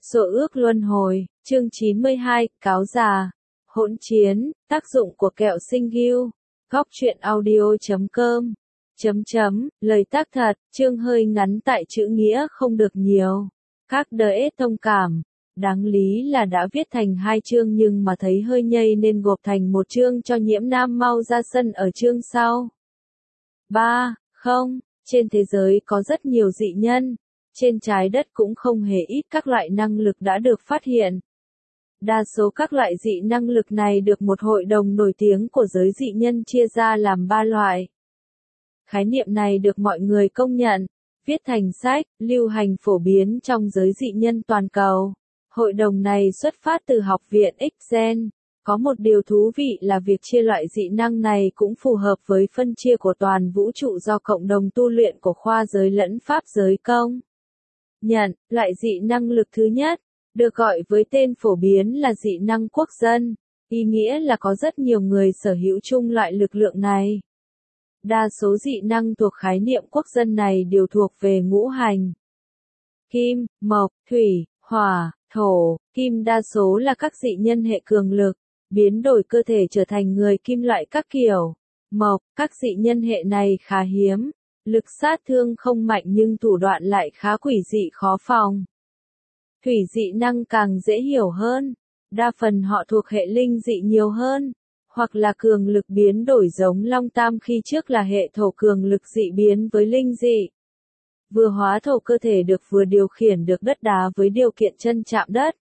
Số ước luân hồi, chương 92, cáo già, hỗn chiến, tác dụng của kẹo sinh gưu, góc truyện audio.com. Lời tác thật, chương hơi ngắn tại chữ nghĩa không được nhiều. Các đỡ thông cảm. Đáng lý là đã viết thành 2 chương nhưng mà thấy hơi nhây nên gộp thành 1 chương cho Nhiễm Nam mau ra sân ở chương sau. 3. Không, trên thế giới có rất nhiều dị nhân. Trên trái đất cũng không hề ít các loại năng lực đã được phát hiện. Đa số các loại dị năng lực này được một hội đồng nổi tiếng của giới dị nhân chia ra làm 3 loại. Khái niệm này được mọi người công nhận, viết thành sách, lưu hành phổ biến trong giới dị nhân toàn cầu. Hội đồng này xuất phát từ Học viện X-Gen. Có một điều thú vị là việc chia loại dị năng này cũng phù hợp với phân chia của toàn vũ trụ do cộng đồng tu luyện của khoa giới lẫn pháp giới công nhận. Loại dị năng lực thứ nhất, được gọi với tên phổ biến là dị năng quốc dân, ý nghĩa là có rất nhiều người sở hữu chung loại lực lượng này. Đa số dị năng thuộc khái niệm quốc dân này đều thuộc về ngũ hành. Kim, mộc, thủy, hỏa, thổ. Kim đa số là các dị nhân hệ cường lực, biến đổi cơ thể trở thành người kim loại các kiểu. Mộc, các dị nhân hệ này khá hiếm, lực sát thương không mạnh nhưng thủ đoạn lại khá quỷ dị khó phòng. Thủy dị năng càng dễ hiểu hơn, đa phần họ thuộc hệ linh dị nhiều hơn, hoặc là cường lực biến đổi giống Long Tam khi trước là hệ thổ cường lực dị biến với linh dị. Vừa hóa thổ cơ thể được vừa điều khiển được đất đá với điều kiện chân chạm đất.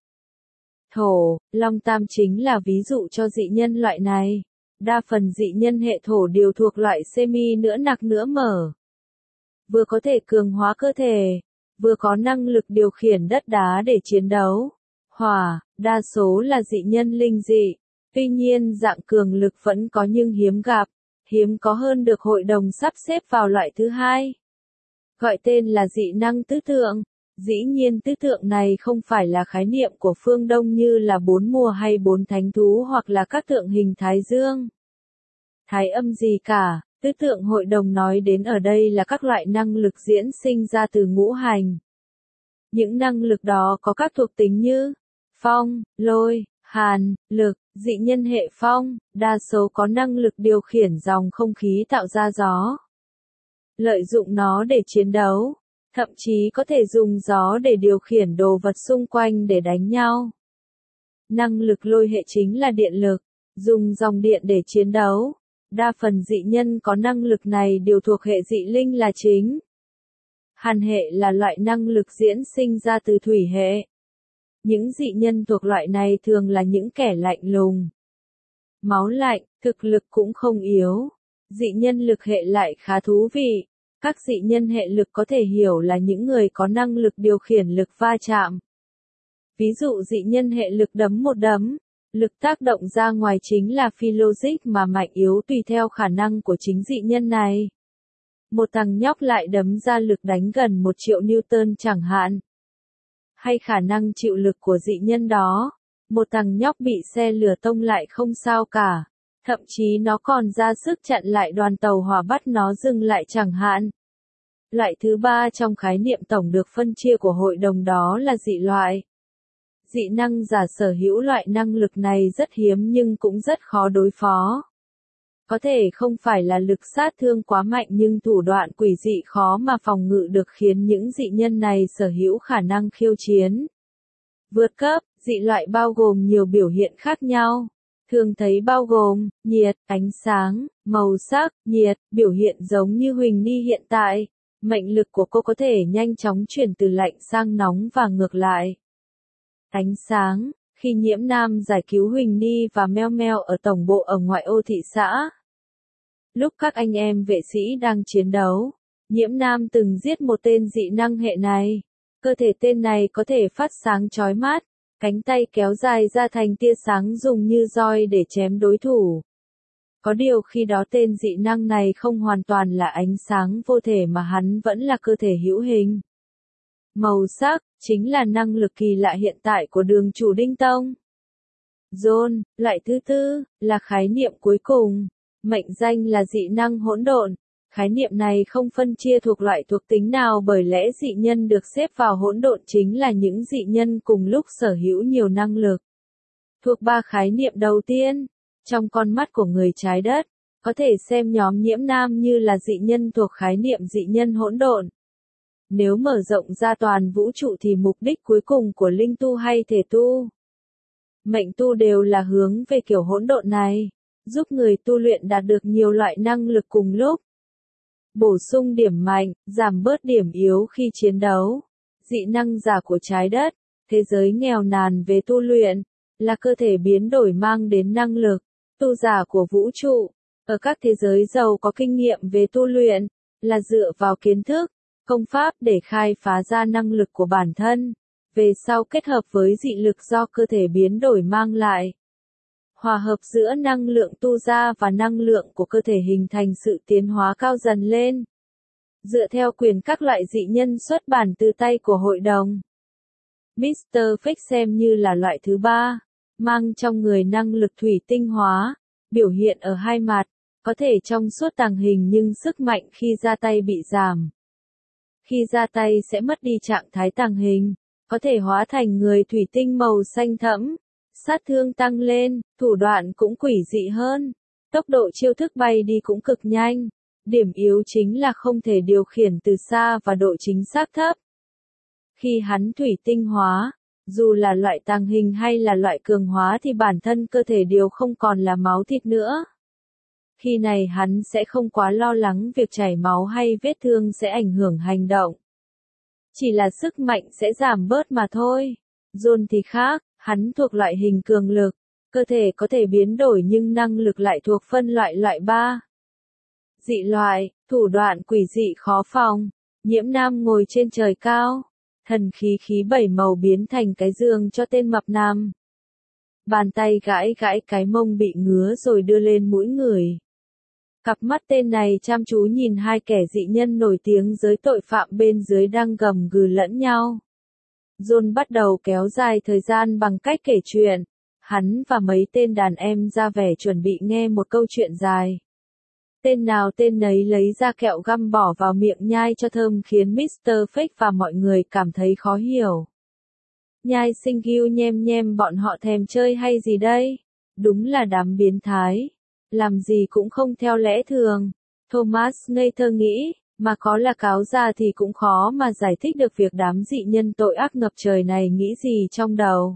Thổ, Long Tam chính là ví dụ cho dị nhân loại này. Đa phần dị nhân hệ thổ đều thuộc loại semi nửa nặc nửa mở. Vừa có thể cường hóa cơ thể, vừa có năng lực điều khiển đất đá để chiến đấu. Hỏa, đa số là dị nhân linh dị. Tuy nhiên dạng cường lực vẫn có nhưng hiếm gặp, hiếm có hơn được hội đồng sắp xếp vào loại thứ hai. Gọi tên là dị năng tứ tượng. Dĩ nhiên tứ tượng này không phải là khái niệm của phương Đông như là 4 mùa hay 4 thánh thú hoặc là các tượng hình Thái Dương, Thái Âm gì cả. Tứ tượng hội đồng nói đến ở đây là các loại năng lực diễn sinh ra từ ngũ hành. Những năng lực đó có các thuộc tính như phong, lôi, hàn, lực. Dị nhân hệ phong, đa số có năng lực điều khiển dòng không khí tạo ra gió. Lợi dụng nó để chiến đấu, thậm chí có thể dùng gió để điều khiển đồ vật xung quanh để đánh nhau. Năng lực lôi hệ chính là điện lực, dùng dòng điện để chiến đấu. Đa phần dị nhân có năng lực này đều thuộc hệ dị linh là chính. Hàn hệ là loại năng lực diễn sinh ra từ thủy hệ. Những dị nhân thuộc loại này thường là những kẻ lạnh lùng, máu lạnh, thực lực cũng không yếu. Dị nhân lực hệ lại khá thú vị. Các dị nhân hệ lực có thể hiểu là những người có năng lực điều khiển lực va chạm. Ví dụ dị nhân hệ lực đấm một đấm, lực tác động ra ngoài chính là phi logic mà mạnh yếu tùy theo khả năng của chính dị nhân này. Một thằng nhóc lại đấm ra lực đánh gần 1 triệu Newton chẳng hạn. Hay khả năng chịu lực của dị nhân đó. Một thằng nhóc bị xe lửa tông lại không sao cả. Thậm chí nó còn ra sức chặn lại đoàn tàu hỏa bắt nó dừng lại chẳng hạn. Loại thứ 3 trong khái niệm tổng được phân chia của hội đồng đó là dị loại. Dị năng giả sở hữu loại năng lực này rất hiếm nhưng cũng rất khó đối phó. Có thể không phải là lực sát thương quá mạnh nhưng thủ đoạn quỷ dị khó mà phòng ngự được khiến những dị nhân này sở hữu khả năng khiêu chiến. Vượt cấp, dị loại bao gồm nhiều biểu hiện khác nhau. Thường thấy bao gồm, nhiệt, ánh sáng, màu sắc, nhiệt, biểu hiện giống như Huỳnh Ni hiện tại. Mệnh lực của cô có thể nhanh chóng chuyển từ lạnh sang nóng và ngược lại. Ánh sáng, khi Nhiễm Nam giải cứu Huỳnh Ni và Meo Meo ở tổng bộ ở ngoại ô thị xã. Lúc các anh em vệ sĩ đang chiến đấu, Nhiễm Nam từng giết một tên dị năng hệ này. Cơ thể tên này có thể phát sáng chói mắt, cánh tay kéo dài ra thành tia sáng dùng như roi để chém đối thủ. Có điều khi đó tên dị năng này không hoàn toàn là ánh sáng vô thể mà hắn vẫn là cơ thể hữu hình. Màu sắc, chính là năng lực kỳ lạ hiện tại của đường chủ Đinh Tông. Zone, loại thứ tư, là khái niệm cuối cùng. Mệnh danh là dị năng hỗn độn. Khái niệm này không phân chia thuộc loại thuộc tính nào bởi lẽ dị nhân được xếp vào hỗn độn chính là những dị nhân cùng lúc sở hữu nhiều năng lực. Thuộc ba khái niệm đầu tiên, trong con mắt của người trái đất, có thể xem nhóm nhiễm nam như là dị nhân thuộc khái niệm dị nhân hỗn độn. Nếu mở rộng ra toàn vũ trụ thì mục đích cuối cùng của linh tu hay thể tu, mệnh tu đều là hướng về kiểu hỗn độn này, giúp người tu luyện đạt được nhiều loại năng lực cùng lúc. Bổ sung điểm mạnh, giảm bớt điểm yếu khi chiến đấu. Dị năng giả của trái đất, thế giới nghèo nàn về tu luyện, là cơ thể biến đổi mang đến năng lực. Tu giả của vũ trụ, ở các thế giới giàu có kinh nghiệm về tu luyện, là dựa vào kiến thức, công pháp để khai phá ra năng lực của bản thân, về sau kết hợp với dị lực do cơ thể biến đổi mang lại. Hòa hợp giữa năng lượng tu ra và năng lượng của cơ thể hình thành sự tiến hóa cao dần lên. Dựa theo quyền các loại dị nhân xuất bản từ tay của hội đồng, Mr. Fake xem như là loại thứ ba, mang trong người năng lực thủy tinh hóa, biểu hiện ở hai mặt, có thể trong suốt tàng hình nhưng sức mạnh khi ra tay bị giảm. Khi ra tay sẽ mất đi trạng thái tàng hình, có thể hóa thành người thủy tinh màu xanh thẫm, sát thương tăng lên, thủ đoạn cũng quỷ dị hơn, tốc độ chiêu thức bay đi cũng cực nhanh. Điểm yếu chính là không thể điều khiển từ xa và độ chính xác thấp. Khi hắn thủy tinh hóa, dù là loại tàng hình hay là loại cường hóa thì bản thân cơ thể đều không còn là máu thịt nữa. Khi này hắn sẽ không quá lo lắng việc chảy máu hay vết thương sẽ ảnh hưởng hành động. Chỉ là sức mạnh sẽ giảm bớt mà thôi. John thì khác, hắn thuộc loại hình cường lực, cơ thể có thể biến đổi nhưng năng lực lại thuộc phân loại loại 3. Dị loại, thủ đoạn quỷ dị khó phòng, nhiễm nam ngồi trên trời cao, thần khí 7 màu biến thành cái giường cho tên mập nằm. Bàn tay gãi cái mông bị ngứa rồi đưa lên mũi người. Cặp mắt tên này chăm chú nhìn hai kẻ dị nhân nổi tiếng giới tội phạm bên dưới đang gầm gừ lẫn nhau. John bắt đầu kéo dài thời gian bằng cách kể chuyện. Hắn và mấy tên đàn em ra vẻ chuẩn bị nghe một câu chuyện dài. Tên nào tên nấy lấy ra kẹo găm bỏ vào miệng nhai cho thơm khiến Mr. Fake và mọi người cảm thấy khó hiểu. Nhai sinh ghiu nhem bọn họ thèm chơi hay gì đây? Đúng là đám biến thái. Làm gì cũng không theo lẽ thường. Thomas ngây thơ nghĩ, mà có là cáo già thì cũng khó mà giải thích được việc đám dị nhân tội ác ngập trời này nghĩ gì trong đầu.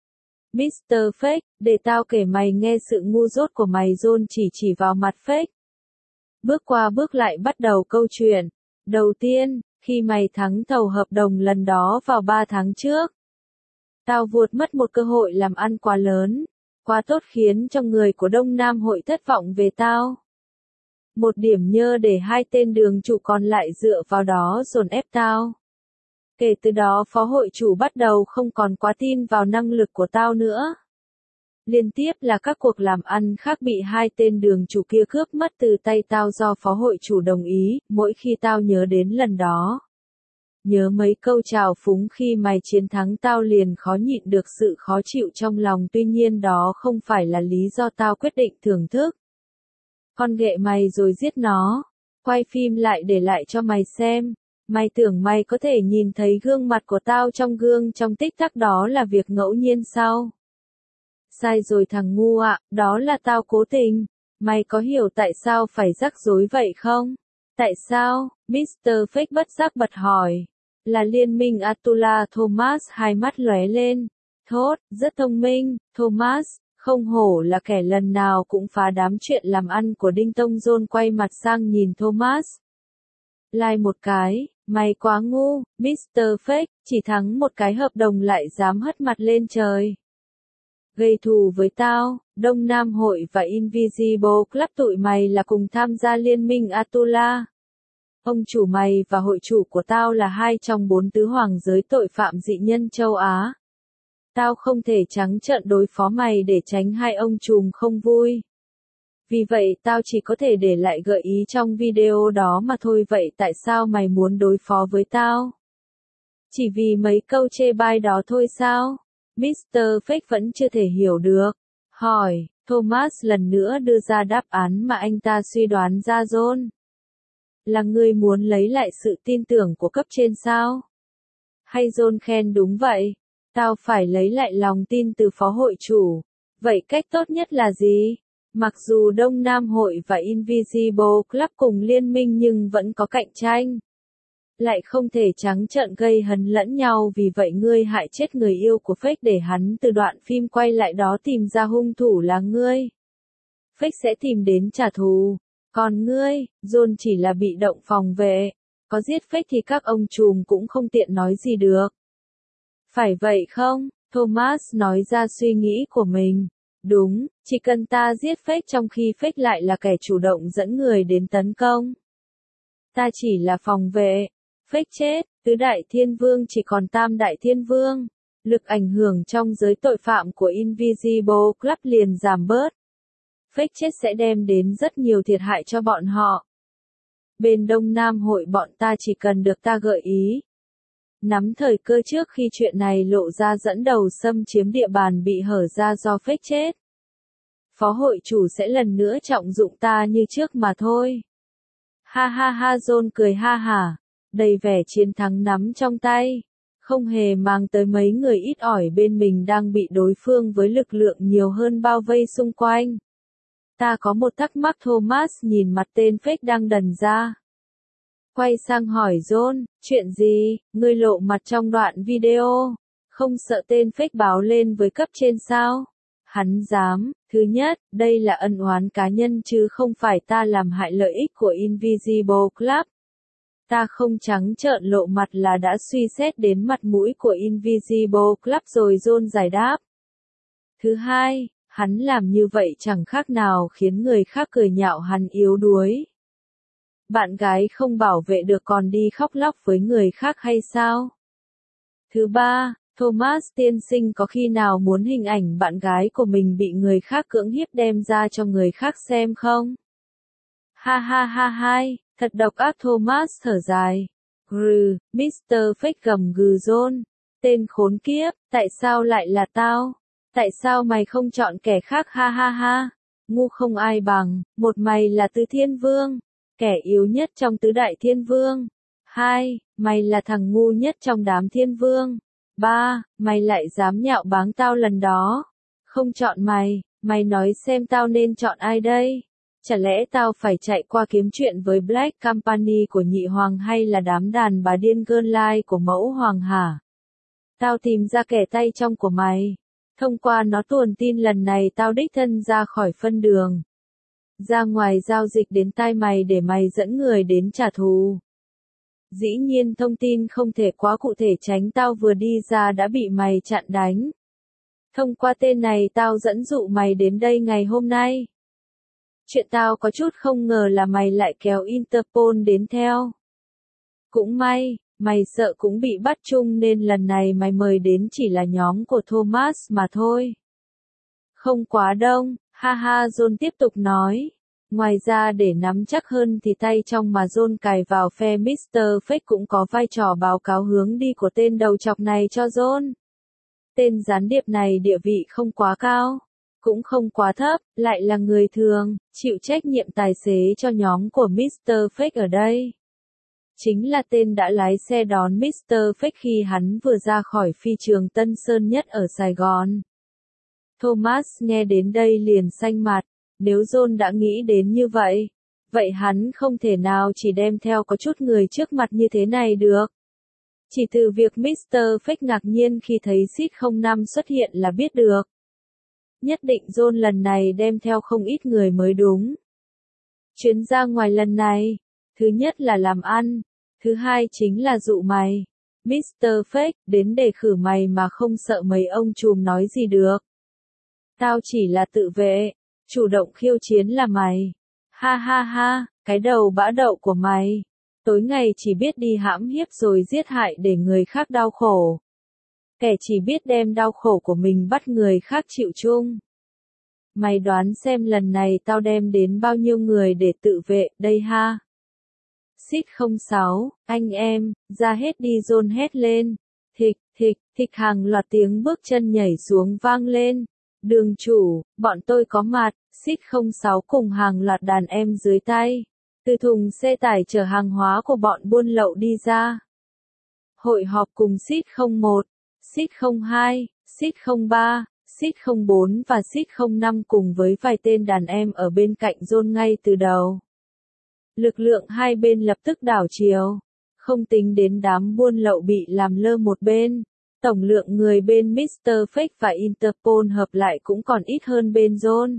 Mr. Fake, để tao kể mày nghe sự ngu dốt của mày. John chỉ vào mặt Fake. Bước qua bước lại bắt đầu câu chuyện. Đầu tiên, khi mày thắng thầu hợp đồng lần đó vào 3 tháng trước, tao vuột mất một cơ hội làm ăn quá lớn, quá tốt khiến cho người của Đông Nam hội thất vọng về tao. Một điểm nhơ để hai tên đường chủ còn lại dựa vào đó dồn ép tao. Kể từ đó phó hội chủ bắt đầu không còn quá tin vào năng lực của tao nữa. Liên tiếp là các cuộc làm ăn khác bị hai tên đường chủ kia cướp mất từ tay tao do phó hội chủ đồng ý. Mỗi khi tao nhớ đến lần đó, nhớ mấy câu chào phúng khi mày chiến thắng tao liền khó nhịn được sự khó chịu trong lòng. Tuy nhiên đó không phải là lý do tao quyết định thưởng thức con ghệ mày rồi giết nó. Quay phim lại để lại cho mày xem. Mày tưởng mày có thể nhìn thấy gương mặt của tao trong gương trong tích tắc đó là việc ngẫu nhiên sao? Sai rồi thằng ngu ạ, đó là tao cố tình. Mày có hiểu tại sao phải rắc rối vậy không? Tại sao? Mr. Fake bất giác bật hỏi. Là liên minh Atula. Thomas hai mắt lóe lên. Thốt, rất thông minh, Thomas, không hổ là kẻ lần nào cũng phá đám chuyện làm ăn của Đinh Tông. John quay mặt sang nhìn Thomas. Lai một cái, mày quá ngu, Mr. Fake, chỉ thắng một cái hợp đồng lại dám hất mặt lên trời. Gây thù với tao, Đông Nam hội và Invisible Club tụi mày là cùng tham gia liên minh Atula. Ông chủ mày và hội chủ của tao là hai trong 4 tứ hoàng giới tội phạm dị nhân châu Á. Tao không thể trắng trợn đối phó mày để tránh hai ông trùm không vui. Vì vậy tao chỉ có thể để lại gợi ý trong video đó mà thôi. Vậy tại sao mày muốn đối phó với tao? Chỉ vì mấy câu chê bai đó thôi sao? Mr. Fake vẫn chưa thể hiểu được. Hỏi, Thomas lần nữa đưa ra đáp án mà anh ta suy đoán ra. John Là ngươi muốn lấy lại sự tin tưởng của cấp trên sao? Hay John khen đúng vậy. Tao phải lấy lại lòng tin từ phó hội chủ. Vậy cách tốt nhất là gì? Mặc dù Đông Nam Hội và Invisible Club cùng liên minh nhưng vẫn có cạnh tranh. Lại không thể trắng trợn gây hấn lẫn nhau, vì vậy ngươi hại chết người yêu của Fake để hắn từ đoạn phim quay lại đó tìm ra hung thủ là ngươi. Fake sẽ tìm đến trả thù. Còn ngươi, John chỉ là bị động phòng vệ. Có giết Fake thì các ông trùm cũng không tiện nói gì được. Phải vậy không? Thomas nói ra suy nghĩ của mình. Đúng, chỉ cần ta giết Fake trong khi Fake lại là kẻ chủ động dẫn người đến tấn công. Ta chỉ là phòng vệ. Fake chết, tứ đại thiên vương chỉ còn tam đại thiên vương. Lực ảnh hưởng trong giới tội phạm của Invisible Club liền giảm bớt. Fake chết sẽ đem đến rất nhiều thiệt hại cho bọn họ. Bên Đông Nam Hội bọn ta chỉ cần được ta gợi ý. Nắm thời cơ trước khi chuyện này lộ ra dẫn đầu xâm chiếm địa bàn bị hở ra do Fake chết. Phó hội chủ sẽ lần nữa trọng dụng ta như trước mà thôi. Ha ha ha, John cười ha hả, đầy vẻ chiến thắng nắm trong tay. Không hề mang tới mấy người ít ỏi bên mình đang bị đối phương với lực lượng nhiều hơn bao vây xung quanh. Ta có một thắc mắc. Thomas nhìn mặt tên Fake đang đần ra. Quay sang hỏi John, chuyện gì, ngươi lộ mặt trong đoạn video, không sợ tên Fake báo lên với cấp trên sao? Hắn dám, thứ nhất, đây là ân oán cá nhân chứ không phải ta làm hại lợi ích của Invisible Club. Ta không trắng trợn lộ mặt là đã suy xét đến mặt mũi của Invisible Club rồi, John giải đáp. Thứ hai, hắn làm như vậy chẳng khác nào khiến người khác cười nhạo hắn yếu đuối. Bạn gái không bảo vệ được còn đi khóc lóc với người khác hay sao? Thứ ba, Thomas tiên sinh có khi nào muốn hình ảnh bạn gái của mình bị người khác cưỡng hiếp đem ra cho người khác xem không? Ha ha ha hai, thật độc ác. Thomas thở dài. Grừ, Mr. Fake gầm gừ John. Tên khốn kiếp, tại sao lại là tao? Tại sao mày không chọn kẻ khác? Ha ha ha, ngu không ai bằng. Một, mày là tứ thiên vương, kẻ yếu nhất trong tứ đại thiên vương. 2. Mày là thằng ngu nhất trong đám thiên vương. 3. Mày lại dám nhạo báng tao lần đó. Không chọn mày, mày nói xem tao nên chọn ai đây? Chả lẽ tao phải chạy qua kiếm chuyện với Black Company của nhị hoàng hay là đám đàn bà điên girl like của mẫu hoàng hả? Tao tìm ra kẻ tay trong của mày. Thông qua nó tuồn tin lần này tao đích thân ra khỏi phân đường. Ra ngoài giao dịch đến tai mày để mày dẫn người đến trả thù. Dĩ nhiên thông tin không thể quá cụ thể tránh tao vừa đi ra đã bị mày chặn đánh. Thông qua tên này tao dẫn dụ mày đến đây ngày hôm nay. Chuyện tao có chút không ngờ là mày lại kéo Interpol đến theo. Cũng may, mày sợ cũng bị bắt chung nên lần này mày mời đến chỉ là nhóm của Thomas mà thôi. Không quá đông, ha ha, John tiếp tục nói. Ngoài ra để nắm chắc hơn thì tay trong mà John cài vào phe Mr. Fake cũng có vai trò báo cáo hướng đi của tên đầu chọc này cho John. Tên gián điệp này địa vị không quá cao, cũng không quá thấp, lại là người thường, chịu trách nhiệm tài xế cho nhóm của Mr. Fake ở đây. Chính là tên đã lái xe đón Mr. Fake khi hắn vừa ra khỏi phi trường Tân Sơn Nhất ở Sài Gòn. Thomas nghe đến đây liền xanh mặt. Nếu John đã nghĩ đến như vậy, vậy hắn không thể nào chỉ đem theo có chút người trước mặt như thế này được. Chỉ từ việc Mr. Fake ngạc nhiên khi thấy SIT-05 xuất hiện là biết được. Nhất định John lần này đem theo không ít người mới đúng. Chuyến ra ngoài lần này, thứ nhất là làm ăn, thứ hai chính là dụ mày, Mr. Fake, đến để khử mày mà không sợ mấy ông trùm nói gì được. Tao chỉ là tự vệ. Chủ động khiêu chiến là mày. Ha ha ha, cái đầu bã đậu của mày. Tối ngày chỉ biết đi hãm hiếp rồi giết hại để người khác đau khổ. Kẻ chỉ biết đem đau khổ của mình bắt người khác chịu chung. Mày đoán xem lần này tao đem đến bao nhiêu người để tự vệ đây ha? SIT-06, anh em, ra hết đi, John hét lên. Thịch, thịch, thịch, hàng loạt tiếng bước chân nhảy xuống vang lên. Đường chủ, bọn tôi có mặt. SIT-06 cùng hàng loạt đàn em dưới tay. từ thùng xe tải chở hàng hóa của bọn buôn lậu đi ra. Hội họp cùng SIT-01, SIT-02, SIT-03, SIT-04 và SIT-05 cùng với vài tên đàn em ở bên cạnh John ngay từ đầu. Lực lượng hai bên lập tức đảo chiều, không tính đến đám buôn lậu bị làm lơ một bên. Tổng lượng người bên Mr. Fake và Interpol hợp lại cũng còn ít hơn bên John.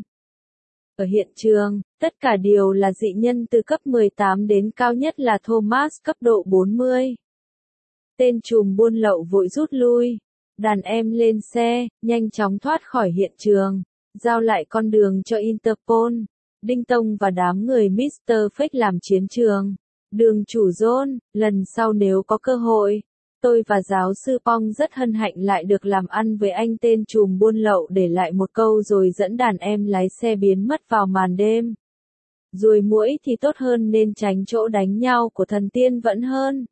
Ở hiện trường, tất cả đều là dị nhân từ cấp 18 đến cao nhất là Thomas cấp độ 40. Tên trùm buôn lậu vội rút lui. Đàn em lên xe, nhanh chóng thoát khỏi hiện trường, giao lại con đường cho Interpol. Đinh Tông và đám người Mr. Fake làm chiến trường. Đường chủ John, lần sau nếu có cơ hội, tôi và giáo sư Pong rất hân hạnh lại được làm ăn với anh tên trùm buôn lậu, để lại một câu rồi dẫn đàn em lái xe biến mất vào màn đêm. Ruồi muỗi thì tốt hơn nên tránh chỗ đánh nhau của thần tiên vẫn hơn.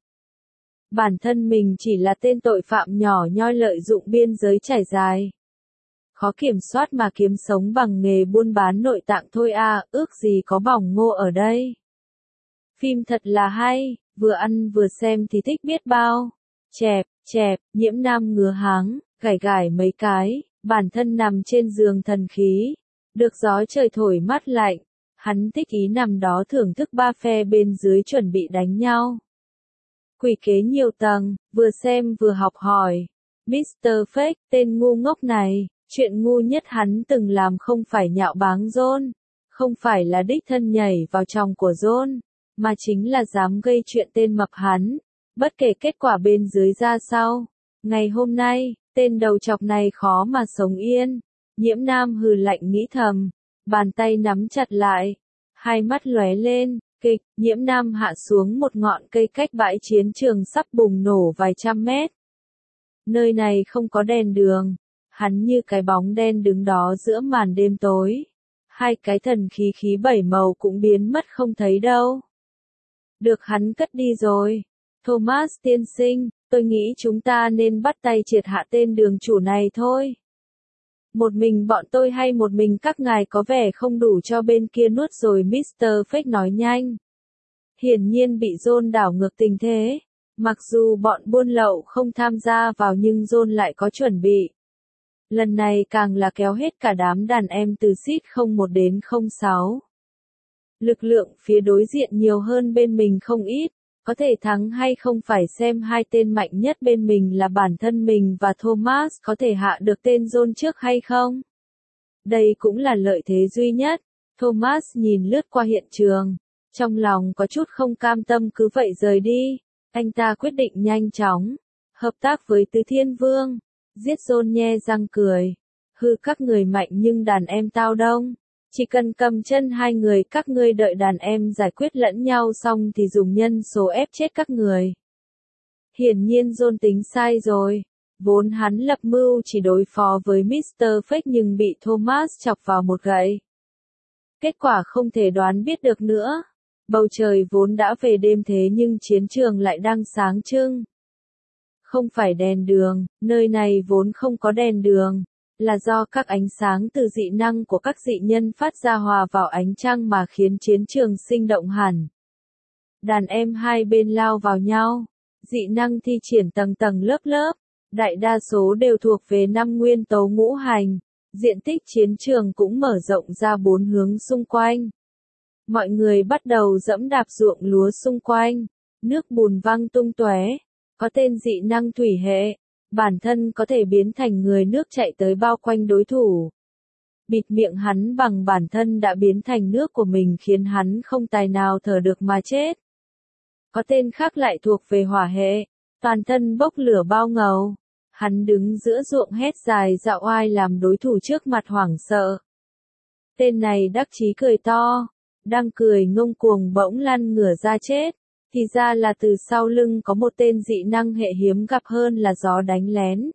Bản thân mình chỉ là tên tội phạm nhỏ nhoi lợi dụng biên giới trải dài. Khó kiểm soát mà kiếm sống bằng nghề buôn bán nội tạng thôi à, ước gì có bỏng ngô ở đây. Phim thật là hay, vừa ăn vừa xem thì thích biết bao. Chẹp, Nhiễm Nam ngứa háng, gảy mấy cái, bản thân nằm trên giường thần khí. Được gió trời thổi mát lạnh, hắn thích ý nằm đó thưởng thức ba phe bên dưới chuẩn bị đánh nhau. Quỷ kế nhiều tầng, vừa xem vừa học hỏi. Mr. Fake, tên ngu ngốc này, chuyện ngu nhất hắn từng làm không phải nhạo báng John, không phải là đích thân nhảy vào chồng của John, mà chính là dám gây chuyện tên mập hắn, bất kể kết quả bên dưới ra sao. Ngày hôm nay, tên đầu chọc này khó mà sống yên. Nhiễm Nam hừ lạnh nghĩ thầm, bàn tay nắm chặt lại, hai mắt lóe lên. Kịch, Nhiễm Nam hạ xuống một ngọn cây cách bãi chiến trường sắp bùng nổ vài trăm mét. Nơi này không có đèn đường, hắn như cái bóng đen đứng đó giữa màn đêm tối. Hai cái thần khí bảy màu cũng biến mất không thấy đâu. Được hắn cất đi rồi. Thomas tiên sinh, tôi nghĩ chúng ta nên bắt tay triệt hạ tên đường chủ này thôi. Một mình bọn tôi hay một mình các ngài có vẻ không đủ cho bên kia nuốt rồi, Mr. Fake nói nhanh. Hiển nhiên bị John đảo ngược tình thế. Mặc dù bọn buôn lậu không tham gia vào nhưng John lại có chuẩn bị. Lần này càng là kéo hết cả đám đàn em từ SIT-01 đến 06. Lực lượng phía đối diện nhiều hơn bên mình không ít. Có thể thắng hay không phải xem hai tên mạnh nhất bên mình là bản thân mình và Thomas có thể hạ được tên John trước hay không. Đây cũng là lợi thế duy nhất. Thomas nhìn lướt qua hiện trường, trong lòng có chút không cam tâm, cứ vậy rời đi. Anh ta quyết định nhanh chóng hợp tác với Tứ Thiên Vương. Giết John nhe răng cười. Hư, các người mạnh nhưng đàn em tao đông. Chỉ cần cầm chân hai người các ngươi đợi đàn em giải quyết lẫn nhau xong thì dùng nhân số ép chết các người. Hiển nhiên John tính sai rồi. Vốn hắn lập mưu chỉ đối phó với Mr. Fake nhưng bị Thomas chọc vào một gậy. Kết quả không thể đoán biết được nữa. Bầu trời vốn đã về đêm thế nhưng chiến trường lại đang sáng trưng. Không phải đèn đường, nơi này vốn không có đèn đường. Là do các ánh sáng từ dị năng của các dị nhân phát ra hòa vào ánh trăng mà khiến chiến trường sinh động hẳn. Đàn em hai bên lao vào nhau, dị năng thi triển tầng tầng lớp lớp, đại đa số đều thuộc về 5 nguyên tố ngũ hành, diện tích chiến trường cũng mở rộng ra 4 hướng xung quanh. Mọi người bắt đầu dẫm đạp ruộng lúa xung quanh, nước bùn văng tung tóe, có tên dị năng thủy hệ. Bản thân có thể biến thành người nước chạy tới bao quanh đối thủ. Bịt miệng hắn bằng bản thân đã biến thành nước của mình khiến hắn không tài nào thở được mà chết. Có tên khác lại thuộc về hỏa hệ, toàn thân bốc lửa bao ngầu. Hắn đứng giữa ruộng hét dài dạo oai làm đối thủ trước mặt hoảng sợ. Tên này đắc chí cười to, đang cười ngông cuồng bỗng lăn ngửa ra chết. Thì ra là từ sau lưng có một tên dị năng hệ hiếm gặp hơn là gió đánh lén.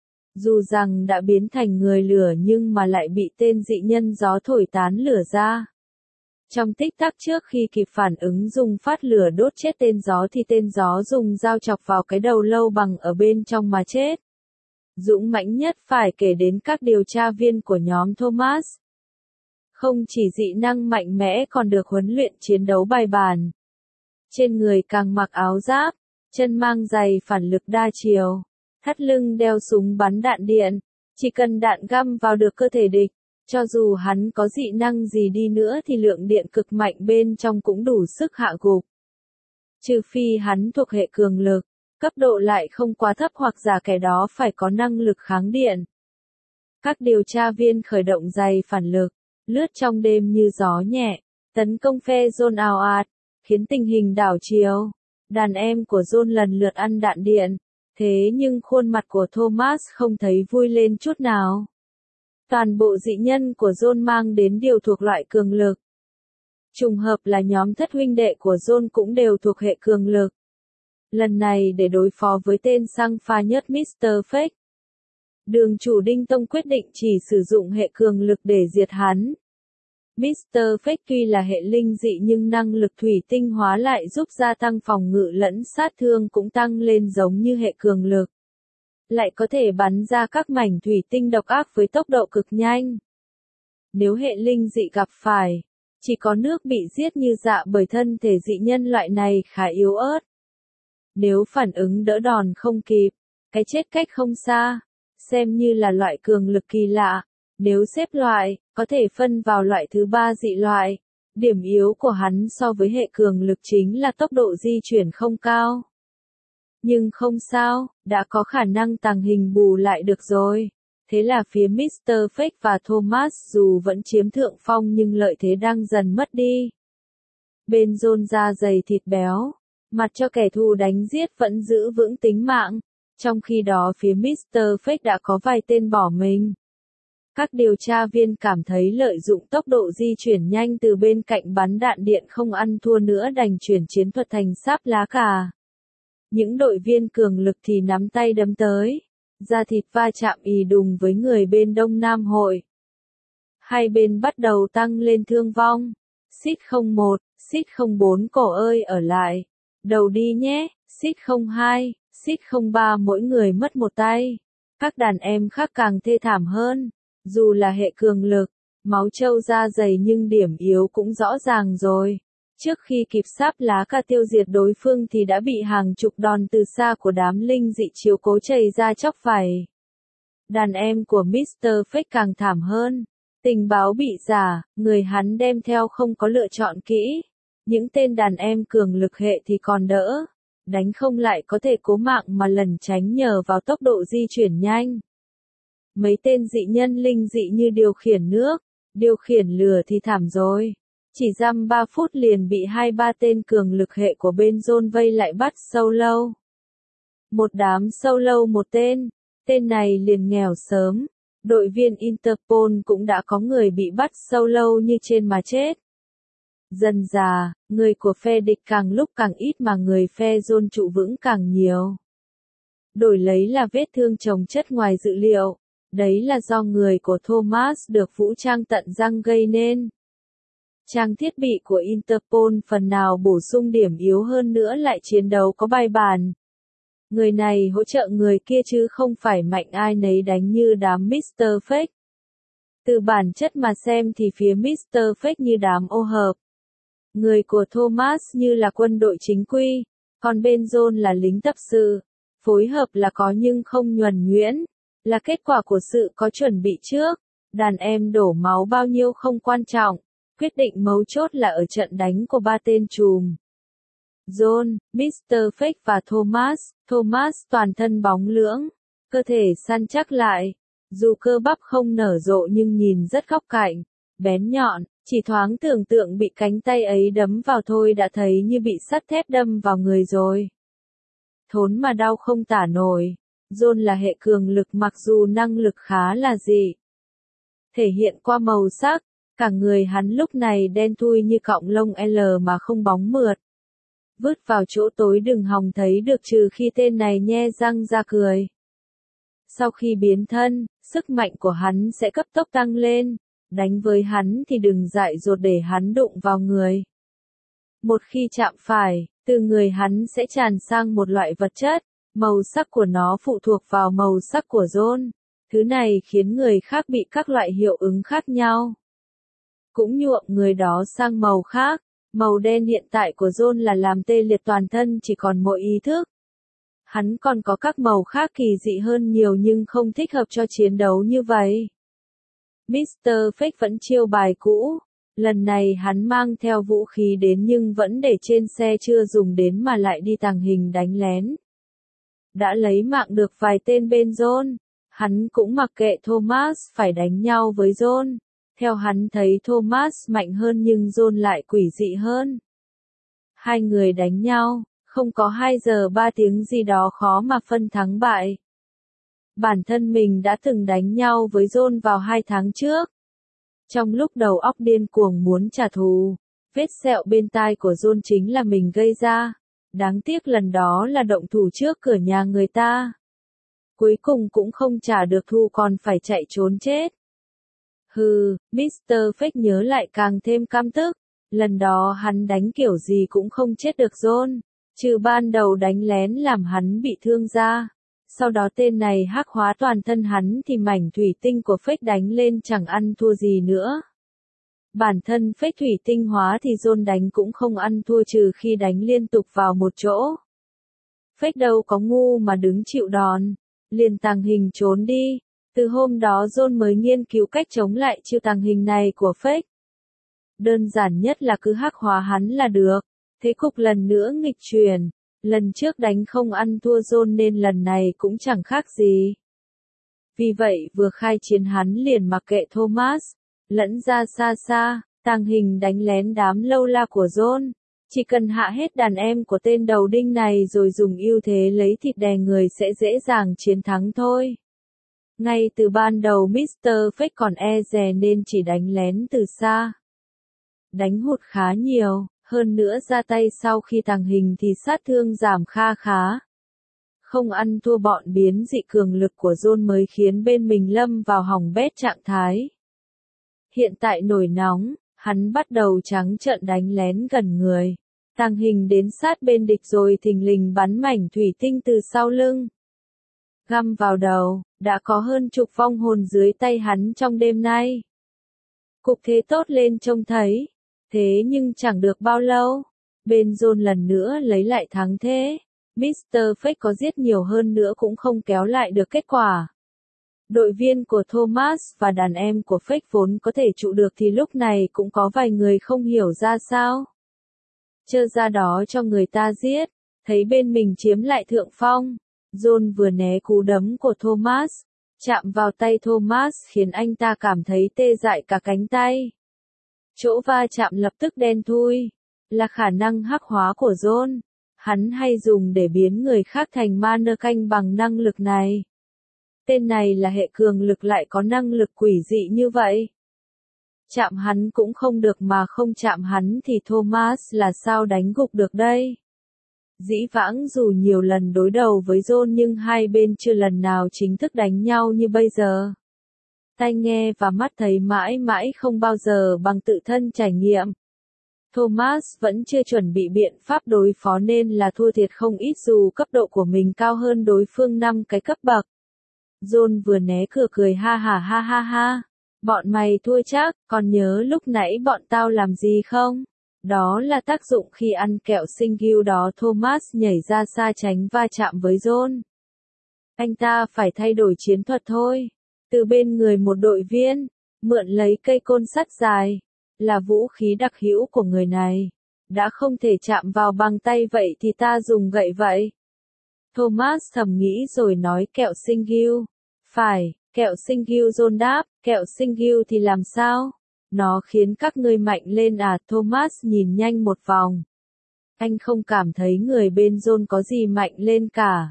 Dù rằng đã biến thành người lửa nhưng mà lại bị tên dị nhân gió thổi tán lửa ra. Trong tích tắc trước khi kịp phản ứng dùng phát lửa đốt chết tên gió thì tên gió dùng dao chọc vào cái đầu lâu bằng ở bên trong mà chết. Dũng mãnh nhất phải kể đến các điều tra viên của nhóm Thomas. Không chỉ dị năng mạnh mẽ còn được huấn luyện chiến đấu bài bản. Trên người càng mặc áo giáp, chân mang giày phản lực đa chiều, thắt lưng đeo súng bắn đạn điện, chỉ cần đạn găm vào được cơ thể địch, cho dù hắn có dị năng gì đi nữa thì lượng điện cực mạnh bên trong cũng đủ sức hạ gục. Trừ phi hắn thuộc hệ cường lực, cấp độ lại không quá thấp hoặc giả kẻ đó phải có năng lực kháng điện. Các điều tra viên khởi động giày phản lực, lướt trong đêm như gió nhẹ, tấn công phe John ào ạt, khiến tình hình đảo chiều. Đàn em của John lần lượt ăn đạn điện, thế nhưng khuôn mặt của Thomas không thấy vui lên chút nào. Toàn bộ dị nhân của John mang đến đều thuộc loại cường lực. Trùng hợp là nhóm thất huynh đệ của John cũng đều thuộc hệ cường lực. Lần này để đối phó với tên xăng pha nhất Mr. Fake, đường chủ Đinh Tông quyết định chỉ sử dụng hệ cường lực để diệt hắn. Mr. Fake tuy là hệ linh dị nhưng năng lực thủy tinh hóa lại giúp gia tăng phòng ngự lẫn sát thương cũng tăng lên giống như hệ cường lực. Lại có thể bắn ra các mảnh thủy tinh độc ác với tốc độ cực nhanh. Nếu hệ linh dị gặp phải, chỉ có nước bị giết như dạ bởi thân thể dị nhân loại này khá yếu ớt. Nếu phản ứng đỡ đòn không kịp, cái chết cách không xa, xem như là loại cường lực kỳ lạ. Nếu xếp loại, có thể phân vào loại thứ 3 dị loại. Điểm yếu của hắn so với hệ cường lực chính là tốc độ di chuyển không cao. Nhưng không sao, đã có khả năng tàng hình bù lại được rồi. Thế là phía Mr. Fake và Thomas dù vẫn chiếm thượng phong nhưng lợi thế đang dần mất đi. Bên John da dày thịt béo, mặt cho kẻ thù đánh giết vẫn giữ vững tính mạng. Trong khi đó phía Mr. Fake đã có vài tên bỏ mình. Các điều tra viên cảm thấy lợi dụng tốc độ di chuyển nhanh từ bên cạnh bắn đạn điện không ăn thua nữa đành chuyển chiến thuật thành sáp lá cà. Những đội viên cường lực thì nắm tay đấm tới, da thịt va chạm ì đùng với người bên Đông Nam Hội. Hai bên bắt đầu tăng lên thương vong. Xít 01, Xít 04 cổ ơi ở lại. Đầu đi nhé, Xít 02, Xít 03 mỗi người mất một tay. Các đàn em khác càng thê thảm hơn. Dù là hệ cường lực, máu trâu da dày nhưng điểm yếu cũng rõ ràng rồi. Trước khi kịp sáp lá cà tiêu diệt đối phương thì đã bị hàng chục đòn từ xa của đám linh dị chiếu cố chảy ra chóc vảy. Đàn em của Mr. Fake càng thảm hơn. Tình báo bị giả, người hắn đem theo không có lựa chọn kỹ. Những tên đàn em cường lực hệ thì còn đỡ. Đánh không lại có thể cố mạng mà lẩn tránh nhờ vào tốc độ di chuyển nhanh. Mấy tên dị nhân linh dị như điều khiển nước, điều khiển lửa thì thảm rồi. Chỉ dăm 3 phút liền bị 2-3 tên cường lực hệ của bên John vây lại bắt solo. Một đám solo một tên này liền nghèo sớm. Đội viên Interpol cũng đã có người bị bắt solo như trên mà chết. Dần dà, người của phe địch càng lúc càng ít mà người phe John trụ vững càng nhiều. Đổi lấy là vết thương chồng chất ngoài dự liệu. Đấy là do người của Thomas được vũ trang tận răng gây nên. Trang thiết bị của Interpol phần nào bổ sung điểm yếu hơn nữa lại chiến đấu có bài bản. Người này hỗ trợ người kia chứ không phải mạnh ai nấy đánh như đám Mr. Fake. Từ bản chất mà xem thì phía Mr. Fake như đám ô hợp. Người của Thomas như là quân đội chính quy, còn bên John là lính tập sự. Phối hợp là có nhưng không nhuần nhuyễn. Là kết quả của sự có chuẩn bị trước. Đàn em đổ máu bao nhiêu không quan trọng. Quyết định mấu chốt là ở trận đánh của 3 tên trùm. John, Mr. Fake và Thomas. Thomas toàn thân bóng lưỡng. Cơ thể săn chắc lại. Dù cơ bắp không nở rộ nhưng nhìn rất góc cạnh. Bén nhọn, chỉ thoáng tưởng tượng bị cánh tay ấy đấm vào thôi đã thấy như bị sắt thép đâm vào người rồi. Thốn mà đau không tả nổi. John là hệ cường lực mặc dù năng lực khá là dị. Thể hiện qua màu sắc, cả người hắn lúc này đen thui như cọng lông L mà không bóng mượt. Vứt vào chỗ tối đừng hòng thấy được trừ khi tên này nhe răng ra cười. Sau khi biến thân, sức mạnh của hắn sẽ cấp tốc tăng lên. Đánh với hắn thì đừng dại dột để hắn đụng vào người. Một khi chạm phải, từ người hắn sẽ tràn sang một loại vật chất. Màu sắc của nó phụ thuộc vào màu sắc của John. Thứ này khiến người khác bị các loại hiệu ứng khác nhau. cũng nhuộm người đó sang màu khác. Màu đen hiện tại của John là làm tê liệt toàn thân chỉ còn mỗi ý thức. Hắn còn có các màu khác kỳ dị hơn nhiều nhưng không thích hợp cho chiến đấu như vậy. Mr. Fake vẫn chiêu bài cũ. Lần này hắn mang theo vũ khí đến nhưng vẫn để trên xe chưa dùng đến mà lại đi tàng hình đánh lén. Đã lấy mạng được vài tên bên John. Hắn cũng mặc kệ Thomas phải đánh nhau với John. Theo hắn thấy Thomas mạnh hơn nhưng John lại quỷ dị hơn. Hai người đánh nhau, không có 2 giờ 3 tiếng gì đó khó mà phân thắng bại. Bản thân mình đã từng đánh nhau với John vào 2 tháng trước. Trong lúc đầu óc điên cuồng muốn trả thù, vết sẹo bên tai của John chính là mình gây ra. Đáng tiếc lần đó là động thủ trước cửa nhà người ta. Cuối cùng cũng không trả được thù còn phải chạy trốn chết. Hừ, Mr. Fake nhớ lại càng thêm căm tức. Lần đó hắn đánh kiểu gì cũng không chết được John. Trừ ban đầu đánh lén làm hắn bị thương ra. Sau đó tên này hắc hóa toàn thân hắn thì mảnh thủy tinh của Fake đánh lên chẳng ăn thua gì nữa. Bản thân Fake thủy tinh hóa thì John đánh cũng không ăn thua trừ khi đánh liên tục vào một chỗ. Fake đâu có ngu mà đứng chịu đòn. Liền tàng hình trốn đi. Từ hôm đó John mới nghiên cứu cách chống lại chiêu tàng hình này của Fake. Đơn giản nhất là cứ hắc hóa hắn là được. Thế cục lần nữa nghịch chuyển. Lần trước đánh không ăn thua John nên lần này cũng chẳng khác gì. Vì vậy vừa khai chiến hắn liền mặc kệ Thomas. Lẫn ra xa xa, tàng hình đánh lén đám lâu la của John. Chỉ cần hạ hết đàn em của tên đầu đinh này rồi dùng ưu thế lấy thịt đè người sẽ dễ dàng chiến thắng thôi. Ngay từ ban đầu Mr. Fake còn e dè nên chỉ đánh lén từ xa. Đánh hụt khá nhiều, hơn nữa ra tay sau khi tàng hình thì sát thương giảm kha khá. Không ăn thua bọn biến dị cường lực của John mới khiến bên mình lâm vào hỏng bét trạng thái. Hiện tại nổi nóng, hắn bắt đầu trắng trợn đánh lén gần người. Tàng hình đến sát bên địch rồi thình lình bắn mảnh thủy tinh từ sau lưng. Găm vào đầu, đã có hơn chục vong hồn dưới tay hắn trong đêm nay. Cục thế tốt lên trông thấy. Thế nhưng chẳng được bao lâu, bên John lần nữa lấy lại thắng thế. Mr. Fake có giết nhiều hơn nữa cũng không kéo lại được kết quả. Đội viên của Thomas và đàn em của Fake vốn có thể trụ được thì lúc này cũng có vài người không hiểu ra sao. Chơ ra đó cho người ta giết, thấy bên mình chiếm lại thượng phong. John vừa né cú đấm của Thomas, chạm vào tay Thomas khiến anh ta cảm thấy tê dại cả cánh tay. Chỗ va chạm lập tức đen thui, là khả năng hắc hóa của John. Hắn hay dùng để biến người khác thành mannequin bằng năng lực này. Tên này là hệ cường lực lại có năng lực quỷ dị như vậy. Chạm hắn cũng không được mà không chạm hắn thì Thomas là sao đánh gục được đây? Dĩ vãng dù nhiều lần đối đầu với John nhưng hai bên chưa lần nào chính thức đánh nhau như bây giờ. Tai nghe và mắt thấy mãi mãi không bao giờ bằng tự thân trải nghiệm. Thomas vẫn chưa chuẩn bị biện pháp đối phó nên là thua thiệt không ít dù cấp độ của mình cao hơn đối phương 5 cái cấp bậc. John vừa né cửa cười ha ha ha ha ha. Bọn mày thua chắc, còn nhớ lúc nãy bọn tao làm gì không? Đó là tác dụng khi ăn kẹo sinh ghiu đó. Thomas nhảy ra xa tránh va chạm với John. Anh ta phải thay đổi chiến thuật thôi. Từ bên người một đội viên, mượn lấy cây côn sắt dài, là vũ khí đặc hữu của người này. Đã không thể chạm vào bằng tay vậy thì ta dùng gậy vậy. Thomas thầm nghĩ rồi nói kẹo sinh ghiu. Phải, kẹo sinh ghiu. John đáp, kẹo sinh ghiu thì làm sao? Nó khiến các ngươi mạnh lên à? Thomas nhìn nhanh một vòng. Anh không cảm thấy người bên John có gì mạnh lên cả.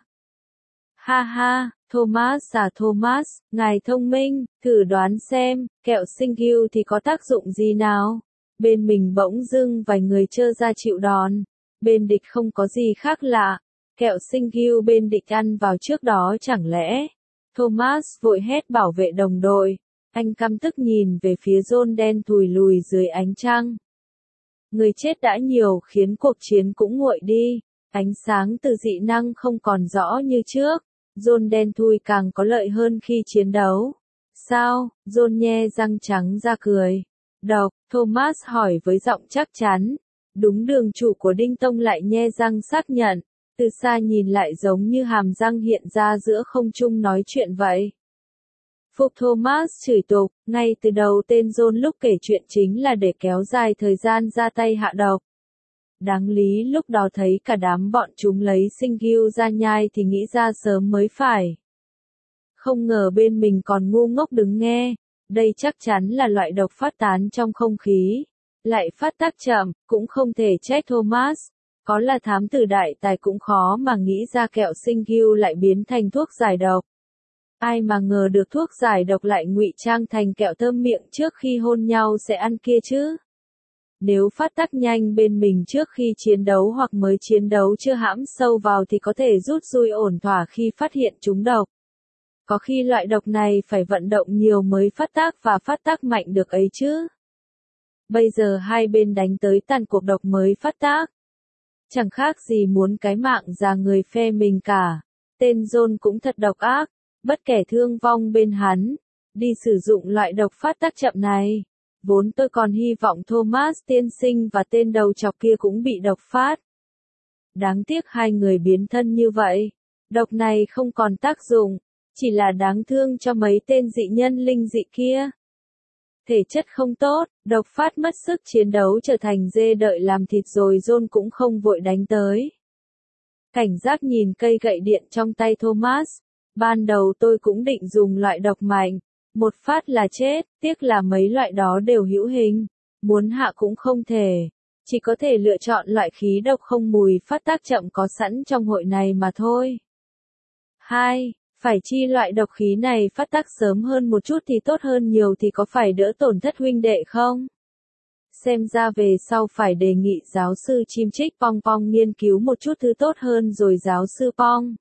Ha ha, Thomas à Thomas, ngài thông minh, thử đoán xem, kẹo sinh ghiu thì có tác dụng gì nào? Bên mình bỗng dưng vài người trơ ra chịu đòn. Bên địch không có gì khác lạ. Kẹo sinh ghiu bên địch ăn vào trước đó chẳng lẽ? Thomas vội hét bảo vệ đồng đội. Anh căm tức nhìn về phía John đen thùi lùi dưới ánh trăng. Người chết đã nhiều khiến cuộc chiến cũng nguội đi. Ánh sáng từ dị năng không còn rõ như trước. John đen thui càng có lợi hơn khi chiến đấu. Sao? John nhe răng trắng ra cười. Độc, Thomas hỏi với giọng chắc chắn. Đúng, đường chủ của Đinh Tông lại nhe răng xác nhận. Từ xa nhìn lại giống như hàm răng hiện ra giữa không trung nói chuyện vậy. Phục Thomas chửi tục, ngay từ đầu tên John lúc kể chuyện chính là để kéo dài thời gian ra tay hạ độc. Đáng lý lúc đó thấy cả đám bọn chúng lấy sinh gil ra nhai thì nghĩ ra sớm mới phải. Không ngờ bên mình còn ngu ngốc đứng nghe, đây chắc chắn là loại độc phát tán trong không khí. Lại phát tác chậm, cũng không thể trách Thomas. Có là thám tử đại tài cũng khó mà nghĩ ra kẹo sinh gil lại biến thành thuốc giải độc. Ai mà ngờ được thuốc giải độc lại ngụy trang thành kẹo thơm miệng trước khi hôn nhau sẽ ăn kia chứ. Nếu phát tác nhanh bên mình trước khi chiến đấu hoặc mới chiến đấu chưa hãm sâu vào thì có thể rút lui ổn thỏa khi phát hiện chúng độc. Có khi loại độc này phải vận động nhiều mới phát tác và phát tác mạnh được ấy chứ. Bây giờ hai bên đánh tới tàn cuộc độc mới phát tác. Chẳng khác gì muốn cái mạng già người phe mình cả. Tên John cũng thật độc ác, bất kể thương vong bên hắn, đi sử dụng loại độc phát tác chậm này. Vốn tôi còn hy vọng Thomas tiên sinh và tên đầu chọc kia cũng bị độc phát. Đáng tiếc hai người biến thân như vậy. Độc này không còn tác dụng, chỉ là đáng thương cho mấy tên dị nhân linh dị kia. Thể chất không tốt, độc phát mất sức chiến đấu trở thành dê đợi làm thịt rồi John cũng không vội đánh tới. Cảnh giác nhìn cây gậy điện trong tay Thomas. Ban đầu tôi cũng định dùng loại độc mạnh. Một phát là chết, tiếc là mấy loại đó đều hữu hình. Muốn hạ cũng không thể. Chỉ có thể lựa chọn loại khí độc không mùi phát tác chậm có sẵn trong hội này mà thôi. 2. Phải chi loại độc khí này phát tác sớm hơn một chút thì tốt hơn nhiều thì có phải đỡ tổn thất huynh đệ không? Xem ra về sau phải đề nghị giáo sư chim chích Pong Pong nghiên cứu một chút thứ tốt hơn rồi giáo sư Pong.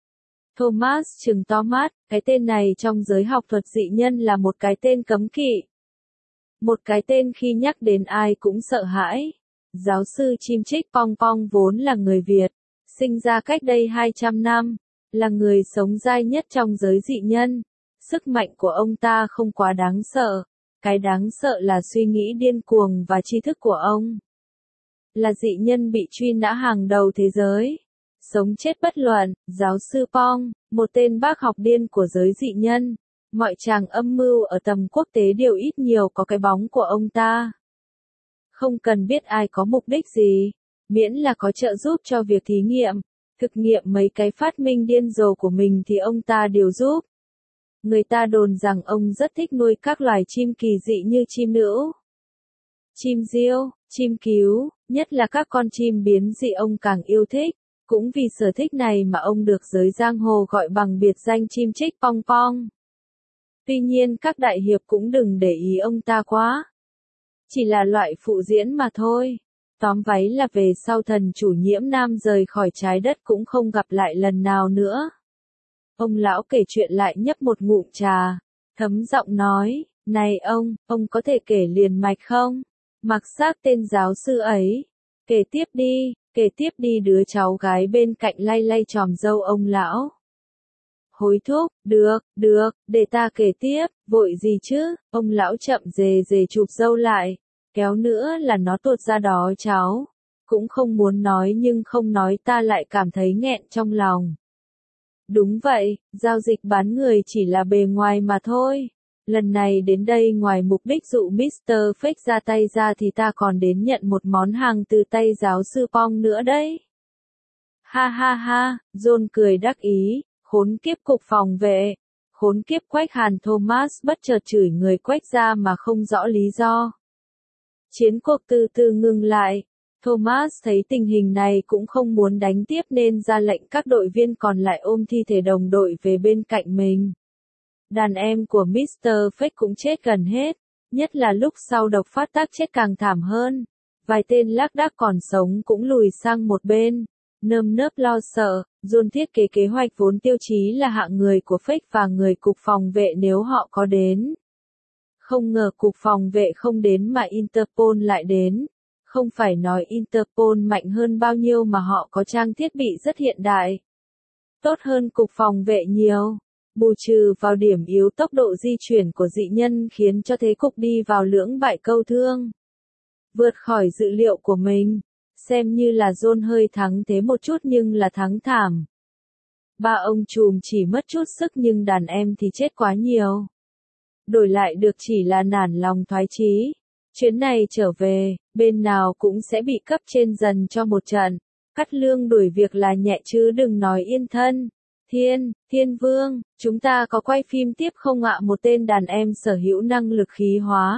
Thomas trừng to mắt, cái tên này trong giới học thuật dị nhân là một cái tên cấm kỵ. Một cái tên khi nhắc đến ai cũng sợ hãi. Giáo sư chim chích Pong Pong vốn là người Việt, sinh ra cách đây 200 năm, là người sống dai nhất trong giới dị nhân. Sức mạnh của ông ta không quá đáng sợ, cái đáng sợ là suy nghĩ điên cuồng và tri thức của ông. Là dị nhân bị truy nã hàng đầu thế giới. Sống chết bất luận, giáo sư Pong, một tên bác học điên của giới dị nhân. Mọi tràng âm mưu ở tầm quốc tế đều ít nhiều có cái bóng của ông ta. Không cần biết ai có mục đích gì, miễn là có trợ giúp cho việc thí nghiệm, thực nghiệm mấy cái phát minh điên rồ của mình thì ông ta đều giúp. Người ta đồn rằng ông rất thích nuôi các loài chim kỳ dị như chim nữu, chim diêu, chim cứu, nhất là các con chim biến dị ông càng yêu thích. Cũng vì sở thích này mà ông được giới giang hồ gọi bằng biệt danh chim chích Pong Pong. Tuy nhiên các đại hiệp cũng đừng để ý ông ta quá. Chỉ là loại phụ diễn mà thôi. Tóm váy là về sau thần chủ Nhiễm Nam rời khỏi trái đất cũng không gặp lại lần nào nữa. Ông lão kể chuyện lại nhấp một ngụm trà, thấm giọng nói, này ông có thể kể liền mạch không? Mặc xác tên giáo sư ấy. Kể tiếp đi đứa cháu gái bên cạnh lay lay chòm râu ông lão. Hối thúc, được, để ta kể tiếp, vội gì chứ, ông lão chậm rề rề chụp râu lại, kéo nữa là nó tuột ra đó cháu. Cũng không muốn nói nhưng không nói ta lại cảm thấy nghẹn trong lòng. Đúng vậy, giao dịch bán người chỉ là bề ngoài mà thôi. Lần này đến đây ngoài mục đích dụ Mr. Fake ra tay ra thì ta còn đến nhận một món hàng từ tay giáo sư Pong nữa đấy. Ha ha ha, John cười đắc ý, khốn kiếp cục phòng vệ. Khốn kiếp Quách Hàn. Thomas bất chợt chửi người Quách ra mà không rõ lý do. Chiến cuộc từ từ ngừng lại. Thomas thấy tình hình này cũng không muốn đánh tiếp nên ra lệnh các đội viên còn lại ôm thi thể đồng đội về bên cạnh mình. Đàn em của Mr. Fake cũng chết gần hết, nhất là lúc sau độc phát tác chết càng thảm hơn. Vài tên lác đác còn sống cũng lùi sang một bên, nơm nớp lo sợ. John thiết kế kế hoạch vốn tiêu chí là hạ người của Fake và người cục phòng vệ nếu họ có đến. Không ngờ cục phòng vệ không đến mà Interpol lại đến. Không phải nói Interpol mạnh hơn bao nhiêu mà họ có trang thiết bị rất hiện đại. Tốt hơn cục phòng vệ nhiều. Bù trừ vào điểm yếu tốc độ di chuyển của dị nhân khiến cho thế cục đi vào lưỡng bại câu thương. Vượt khỏi dự liệu của mình, xem như là John hơi thắng thế một chút nhưng là thắng thảm. Ba ông trùm chỉ mất chút sức nhưng đàn em thì chết quá nhiều. Đổi lại được chỉ là nản lòng thoái chí. Chuyến này trở về, bên nào cũng sẽ bị cấp trên dần cho một trận. Cát Lương đuổi việc là nhẹ chứ đừng nói yên thân. Thiên Vương, chúng ta có quay phim tiếp không ạ? Một tên đàn em sở hữu năng lực khí hóa.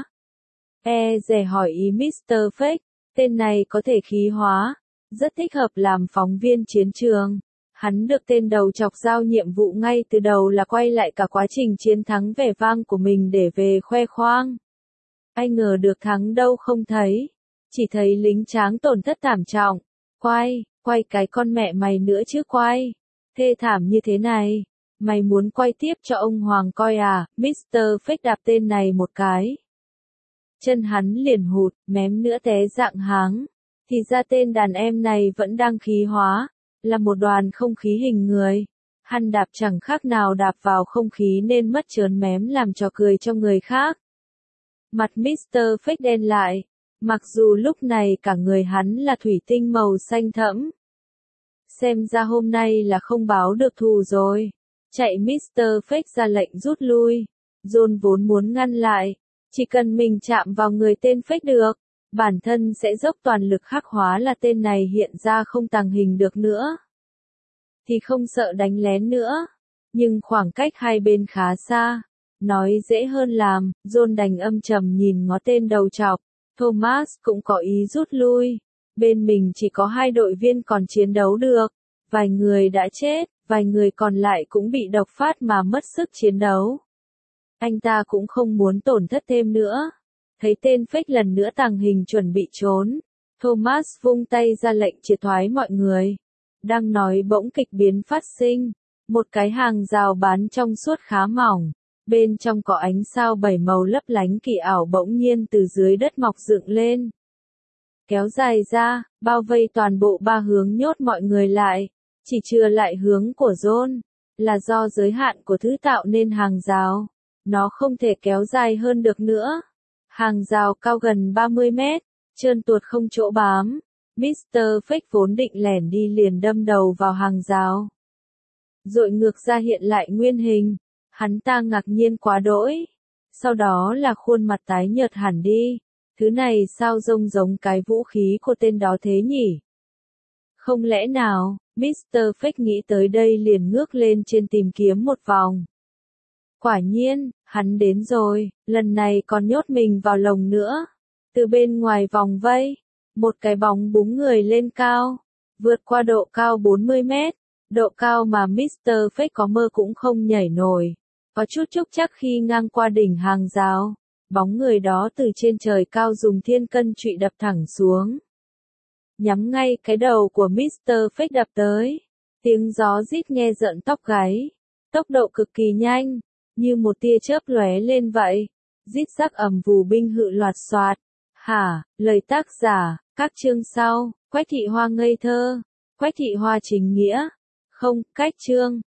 Dè hỏi ý Mr. Fake, tên này có thể khí hóa, rất thích hợp làm phóng viên chiến trường. Hắn được tên đầu chọc giao nhiệm vụ ngay từ đầu là quay lại cả quá trình chiến thắng vẻ vang của mình để về khoe khoang. Ai ngờ được thắng đâu không thấy, chỉ thấy lính tráng tổn thất thảm trọng. Quay cái con mẹ mày nữa chứ quay. Thê thảm như thế này, mày muốn quay tiếp cho ông Hoàng coi à? Mr. Fake đạp tên này một cái. Chân hắn liền hụt, mém nữa té dạng háng. Thì ra tên đàn em này vẫn đang khí hóa, là một đoàn không khí hình người. Hắn đạp chẳng khác nào đạp vào không khí nên mất trớn mém làm trò cười cho người khác. Mặt Mr. Fake đen lại, mặc dù lúc này cả người hắn là thủy tinh màu xanh thẫm. Xem ra hôm nay là không báo được thù rồi. Chạy Mr. Fake ra lệnh rút lui. John vốn muốn ngăn lại. Chỉ cần mình chạm vào người tên Fake được, bản thân sẽ dốc toàn lực khắc hóa là tên này hiện ra không tàng hình được nữa. Thì không sợ đánh lén nữa. Nhưng khoảng cách hai bên khá xa. Nói dễ hơn làm, John đành âm trầm nhìn ngó tên đầu chọc. Thomas cũng có ý rút lui. Bên mình chỉ có 2 đội viên còn chiến đấu được. Vài người đã chết, vài người còn lại cũng bị độc phát mà mất sức chiến đấu. Anh ta cũng không muốn tổn thất thêm nữa. Thấy tên Fake lần nữa tàng hình chuẩn bị trốn. Thomas vung tay ra lệnh triệt thoái mọi người. Đang nói bỗng kịch biến phát sinh. Một cái hàng rào bán trong suốt khá mỏng. Bên trong có ánh sao 7 màu lấp lánh kỳ ảo bỗng nhiên từ dưới đất mọc dựng lên. Kéo dài ra, bao vây toàn bộ 3 hướng nhốt mọi người lại. Chỉ chừa lại hướng của John. Là do giới hạn của thứ tạo nên hàng rào. Nó không thể kéo dài hơn được nữa. Hàng rào cao gần 30 mét. Trơn tuột không chỗ bám. Mr. Fake vốn định lẻn đi liền đâm đầu vào hàng rào. Rồi ngược ra hiện lại nguyên hình. Hắn ta ngạc nhiên quá đỗi. Sau đó là khuôn mặt tái nhợt hẳn đi. Thứ này sao trông giống cái vũ khí của tên đó thế nhỉ? Không lẽ nào, Mr. Fake nghĩ tới đây liền ngước lên trên tìm kiếm một vòng. Quả nhiên, hắn đến rồi, lần này còn nhốt mình vào lồng nữa. Từ bên ngoài vòng vây, một cái bóng búng người lên cao, vượt qua độ cao 40 mét, độ cao mà Mr. Fake có mơ cũng không nhảy nổi. Có chút chúc chắc khi ngang qua đỉnh hàng rào, bóng người đó từ trên trời cao dùng thiên cân trụy đập thẳng xuống. Nhắm ngay cái đầu của Mr. Fake đập tới. Tiếng gió rít nghe rợn tóc gáy. Tốc độ cực kỳ nhanh, như một tia chớp lóe lên vậy. Rít rắc ầm vù binh hự loạt xoạt. Lời tác giả, các chương sau. Quách Thị Hoa ngây thơ. Quách Thị Hoa chính nghĩa. Không, cách chương.